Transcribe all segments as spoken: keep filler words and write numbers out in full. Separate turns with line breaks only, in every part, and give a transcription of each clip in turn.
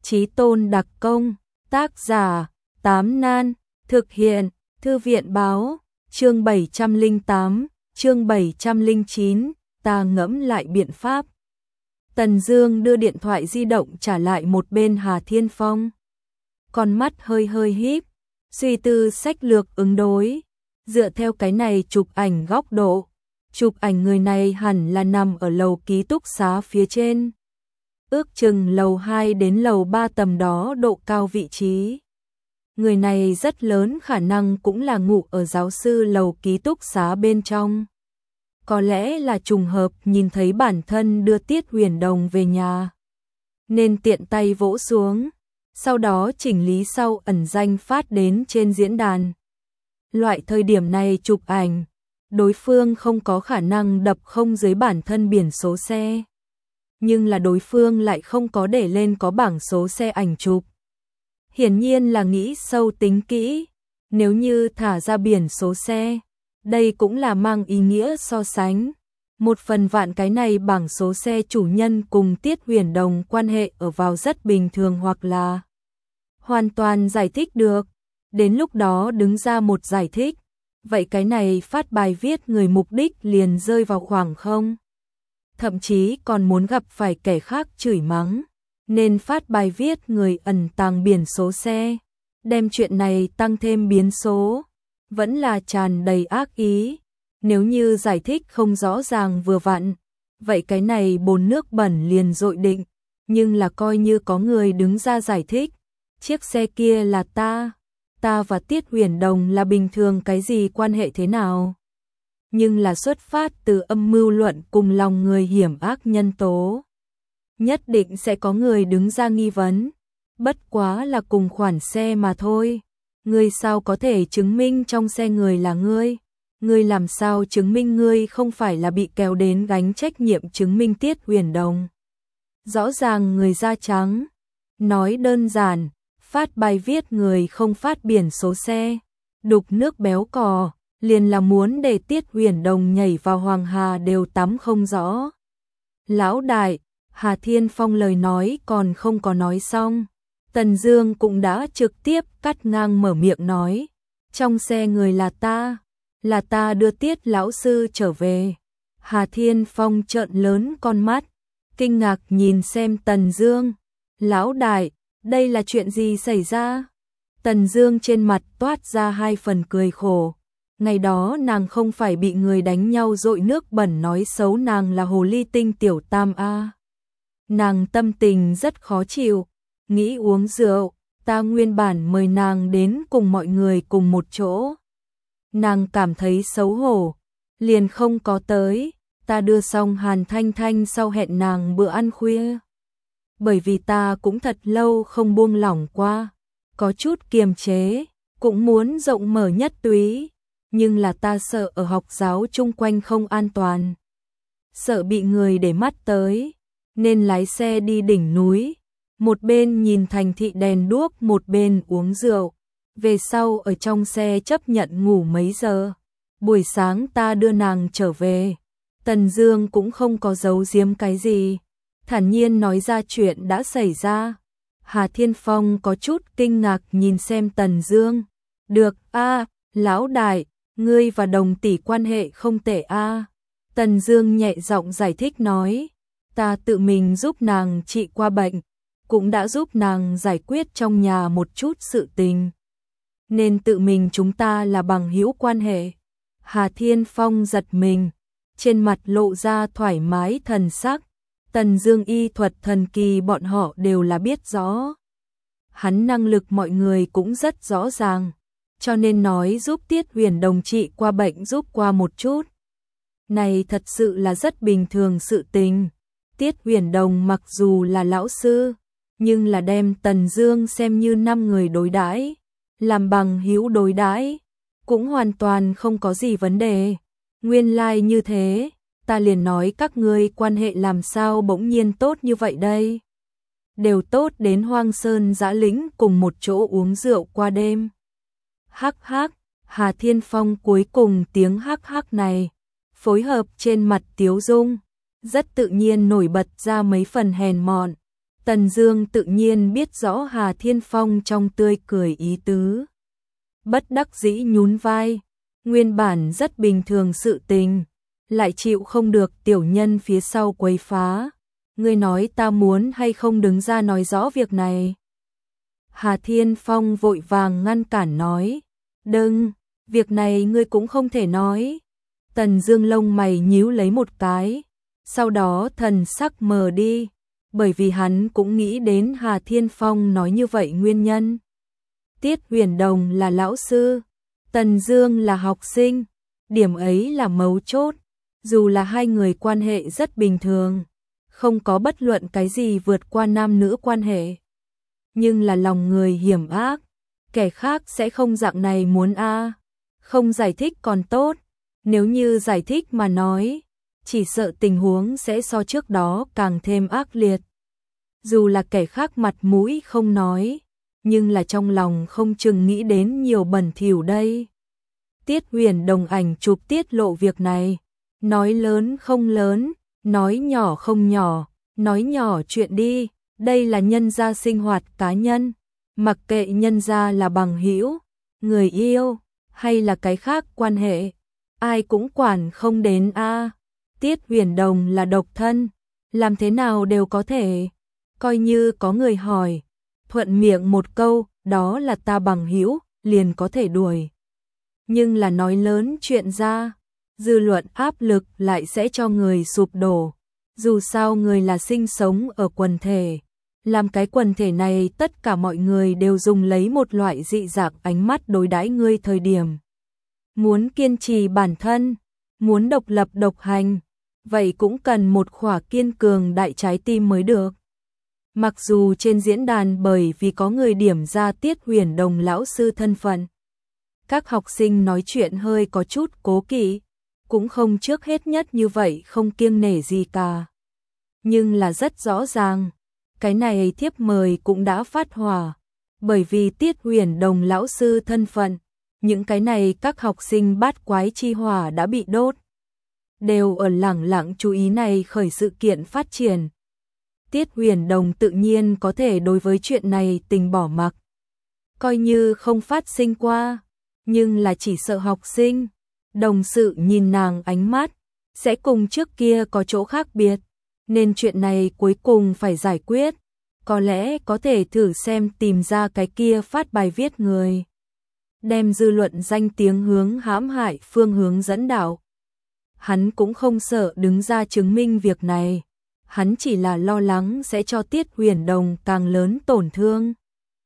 Chí tôn đặc công, tác giả, Tám Nan, thực hiện, Thư viện báo, chương bảy trăm lẻ tám, chương bảy trăm lẻ chín, ta ngẫm lại biện pháp. Tần Dương đưa điện thoại di động trả lại một bên Hà Thiên Phong. Con mắt hơi hơi híp, suy tư sách lược ứng đối. Dựa theo cái này chụp ảnh góc độ, chụp ảnh người này hẳn là nằm ở lầu ký túc xá phía trên. Ước chừng lầu hai đến lầu ba tầm đó độ cao vị trí. Người này rất lớn khả năng cũng là ngủ ở giáo sư lầu ký túc xá bên trong. Có lẽ là trùng hợp nhìn thấy bản thân đưa Tiết Huyền Đồng về nhà, nên tiện tay vỗ xuống, sau đó chỉnh lý sau ẩn danh phát đến trên diễn đàn. Loại thời điểm này chụp ảnh, đối phương không có khả năng đập không dưới bản thân biển số xe. Nhưng là đối phương lại không có để lên có bảng số xe ảnh chụp. Hiển nhiên là nghĩ sâu tính kỹ, nếu như thả ra biển số xe, đây cũng là mang ý nghĩa so sánh. Một phần vạn cái này bảng số xe chủ nhân cùng Tiết Huyền Đồng quan hệ ở vào rất bình thường hoặc là hoàn toàn giải thích được. Đến lúc đó đứng ra một giải thích, vậy cái này phát bài viết người mục đích liền rơi vào khoảng không. Thậm chí còn muốn gặp phải kẻ khác chửi mắng, nên phát bài viết người ẩn tàng biển số xe, đem chuyện này tăng thêm biến số, vẫn là tràn đầy ác ý. Nếu như giải thích không rõ ràng vừa vặn, vậy cái này bồn nước bẩn liền dội định, nhưng là coi như có người đứng ra giải thích, chiếc xe kia là ta, ta và Tiết Huyền Đồng là bình thường cái gì quan hệ thế nào? Nhưng là xuất phát từ âm mưu luận cùng lòng người hiểm ác nhân tố. Nhất định sẽ có người đứng ra nghi vấn, bất quá là cùng khoản xe mà thôi. Ngươi sao có thể chứng minh trong xe người là ngươi? Ngươi làm sao chứng minh ngươi không phải là bị kéo đến gánh trách nhiệm chứng minh Tiết Huyền Đồng? Rõ ràng người da trắng. Nói đơn giản, phát bài viết người không phát biển số xe, đục nước béo cò, liền là muốn để Tiết Huyền Đồng nhảy vào Hoàng Hà đều tắm không rõ. Lão đại, Hà Thiên Phong lời nói còn không có nói xong, Tần Dương cũng đã trực tiếp cắt ngang mở miệng nói, trong xe người là ta, là ta đưa Tiết lão sư trở về. Hà Thiên Phong trợn lớn con mắt, kinh ngạc nhìn xem Tần Dương. Lão đại, đây là chuyện gì xảy ra? Tần Dương trên mặt toát ra hai phần cười khổ. Ngày đó nàng không phải bị người đánh nhau dội nước bẩn nói xấu nàng là hồ ly tinh tiểu tam a. Nàng tâm tình rất khó chịu, nghĩ uống rượu, ta nguyên bản mời nàng đến cùng mọi người cùng một chỗ. Nàng cảm thấy xấu hổ, liền không có tới, ta đưa xong Hàn Thanh Thanh sau hẹn nàng bữa ăn khuya. Bởi vì ta cũng thật lâu không buông lỏng qua, có chút kiềm chế, cũng muốn rộng mở nhất túy, nhưng là ta sợ ở học giáo chung quanh không an toàn. Sợ bị người để mắt tới, nên lái xe đi đỉnh núi, một bên nhìn thành thị đèn đuốc một bên uống rượu. Về sau ở trong xe chấp nhận ngủ mấy giờ. Buổi sáng ta đưa nàng trở về. Tần Dương cũng không có giấu giếm cái gì, thản nhiên nói ra chuyện đã xảy ra. Hà Thiên Phong có chút kinh ngạc nhìn xem Tần Dương. Được a, lão đại, ngươi và Đồng tỷ quan hệ không tệ a. Tần Dương nhẹ giọng giải thích nói, ta tự mình giúp nàng trị qua bệnh, cũng đã giúp nàng giải quyết trong nhà một chút sự tình, nên tự mình chúng ta là bằng hữu quan hệ. Hà Thiên Phong giật mình, trên mặt lộ ra thoải mái thần sắc. Tần Dương y thuật thần kỳ bọn họ đều là biết rõ. Hắn năng lực mọi người cũng rất rõ ràng, cho nên nói giúp Tiết Huyền Đồng trị qua bệnh giúp qua một chút. Này thật sự là rất bình thường sự tình. Tiết Huyền Đồng mặc dù là lão sư, nhưng là đem Tần Dương xem như năm người đối đãi, làm bằng hữu đối đãi, cũng hoàn toàn không có gì vấn đề. Nguyên lai like như thế, ta liền nói các ngươi quan hệ làm sao bỗng nhiên tốt như vậy đây? Đều tốt đến Hoang Sơn Dã Lĩnh cùng một chỗ uống rượu qua đêm. Hắc hắc, Hà Thiên Phong cuối cùng tiếng hắc hắc này, phối hợp trên mặt tiếu dung, rất tự nhiên nổi bật ra mấy phần hèn mọn. Tần Dương tự nhiên biết rõ Hà Thiên Phong trong tươi cười ý tứ. Bất đắc dĩ nhún vai, nguyên bản rất bình thường sự tình, lại chịu không được tiểu nhân phía sau quấy phá. Ngươi nói ta muốn hay không đứng ra nói rõ việc này? Hà Thiên Phong vội vàng ngăn cản nói, đừng, việc này ngươi cũng không thể nói. Tần Dương lông mày nhíu lấy một cái, sau đó thần sắc mờ đi, bởi vì hắn cũng nghĩ đến Hà Thiên Phong nói như vậy nguyên nhân. Tiết Huyền Đồng là lão sư, Tần Dương là học sinh, điểm ấy là mấu chốt, dù là hai người quan hệ rất bình thường, không có bất luận cái gì vượt qua nam nữ quan hệ. Nhưng là lòng người hiểm ác, kẻ khác sẽ không dạng này muốn a, không giải thích còn tốt, nếu như giải thích mà nói, chỉ sợ tình huống sẽ so trước đó càng thêm ác liệt. Dù là kẻ khác mặt mũi không nói, nhưng là trong lòng không chừng nghĩ đến nhiều bẩn thỉu đây. Tiết Huyền Đồng ảnh chụp tiết lộ việc này, nói lớn không lớn, nói nhỏ không nhỏ, nói nhỏ chuyện đi, đây là nhân gia sinh hoạt cá nhân, mặc kệ nhân gia là bằng hữu, người yêu, hay là cái khác quan hệ, ai cũng quản không đến a. Tiết Huyền Đồng là độc thân, làm thế nào đều có thể, coi như có người hỏi, thuận miệng một câu, đó là ta bằng hữu, liền có thể đuổi. Nhưng là nói lớn chuyện ra, dư luận áp lực lại sẽ cho người sụp đổ. Dù sao người là sinh sống ở quần thể, làm cái quần thể này tất cả mọi người đều dùng lấy một loại dị dạng ánh mắt đối đãi ngươi thời điểm. Muốn kiên trì bản thân, muốn độc lập độc hành, vậy cũng cần một khỏa kiên cường đại trái tim mới được. Mặc dù trên diễn đàn bởi vì có người điểm ra Tiết Huyền Đồng lão sư thân phận, các học sinh nói chuyện hơi có chút cố kỵ, cũng không trước hết nhất như vậy không kiêng nể gì cả. Nhưng là rất rõ ràng, cái này thiếp mời cũng đã phát hỏa, bởi vì Tiết Huyền Đồng lão sư thân phận, những cái này các học sinh bát quái chi hỏa đã bị đốt, đều ở lẳng lặng chú ý này khởi sự kiện phát triển. Tiết Huyền Đồng tự nhiên có thể đối với chuyện này tình bỏ mặc, coi như không phát sinh qua, nhưng là chỉ sợ học sinh, đồng sự nhìn nàng ánh mắt, sẽ cùng trước kia có chỗ khác biệt, nên chuyện này cuối cùng phải giải quyết, có lẽ có thể thử xem tìm ra cái kia phát bài viết người, đem dư luận danh tiếng hướng hãm hại phương hướng dẫn đạo. Hắn cũng không sợ đứng ra chứng minh việc này, hắn chỉ là lo lắng sẽ cho Tiết Huyền Đồng càng lớn tổn thương.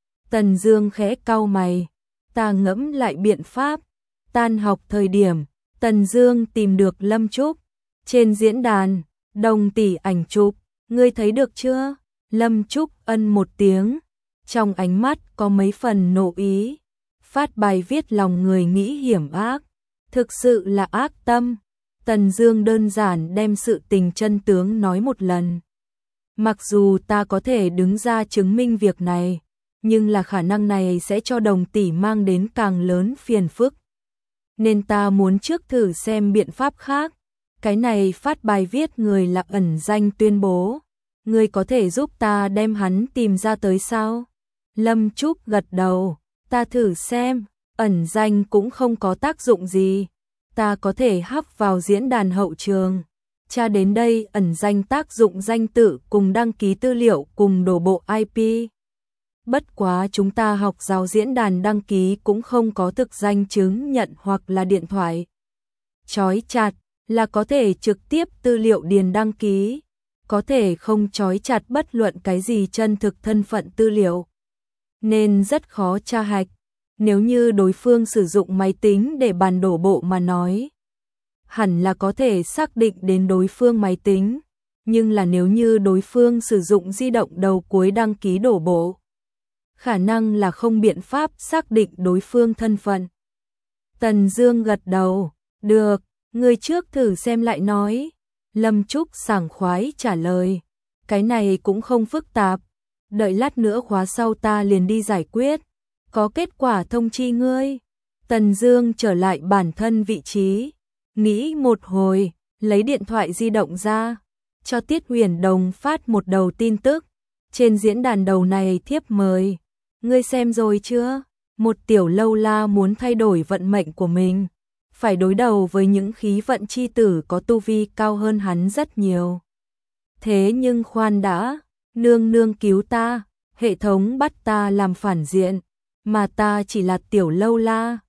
Tần Dương khẽ cau mày, ta ngẫm lại biện pháp. Tan học thời điểm, Tần Dương tìm được Lâm Trúc, trên diễn đàn, đồng tỷ ảnh chụp, ngươi thấy được chưa? Lâm Trúc ân một tiếng, trong ánh mắt có mấy phần nộ ý, phát bài viết lòng người nghĩ hiểm ác, thực sự là ác tâm. Tần Dương đơn giản đem sự tình chân tướng nói một lần. Mặc dù ta có thể đứng ra chứng minh việc này, nhưng là khả năng này sẽ cho đồng tỷ mang đến càng lớn phiền phức. Nên ta muốn trước thử xem biện pháp khác. Cái này phát bài viết người là ẩn danh tuyên bố. Ngươi có thể giúp ta đem hắn tìm ra tới sao? Lâm Trúc gật đầu, ta thử xem, ẩn danh cũng không có tác dụng gì. Ta có thể hắp vào diễn đàn hậu trường. Tra đến đây ẩn danh tác dụng danh tự cùng đăng ký tư liệu cùng đổ bộ i pê. Bất quá chúng ta học giáo diễn đàn đăng ký cũng không có thực danh chứng nhận hoặc là điện thoại chói chặt, là có thể trực tiếp tư liệu điền đăng ký, có thể không chói chặt bất luận cái gì chân thực thân phận tư liệu, nên rất khó tra hạch. Nếu như đối phương sử dụng máy tính để bàn đổ bộ mà nói, hẳn là có thể xác định đến đối phương máy tính, nhưng là nếu như đối phương sử dụng di động đầu cuối đăng ký đổ bộ, khả năng là không biện pháp xác định đối phương thân phận. Tần Dương gật đầu, được, người trước thử xem lại nói. Lâm Trúc sảng khoái trả lời, cái này cũng không phức tạp, đợi lát nữa khóa sau ta liền đi giải quyết, có kết quả thông chi ngươi. Tần Dương trở lại bản thân vị trí, nghĩ một hồi, lấy điện thoại di động ra, cho Tiết Huyền Đồng phát một đầu tin tức, Trên diễn đàn đầu này thiếp mời, ngươi xem rồi chưa? Một tiểu lâu la muốn thay đổi vận mệnh của mình, phải đối đầu với những khí vận chi tử có tu vi cao hơn hắn rất nhiều. Thế nhưng khoan đã, nương nương cứu ta, hệ thống bắt ta làm phản diện, mà ta chỉ là tiểu lâu la,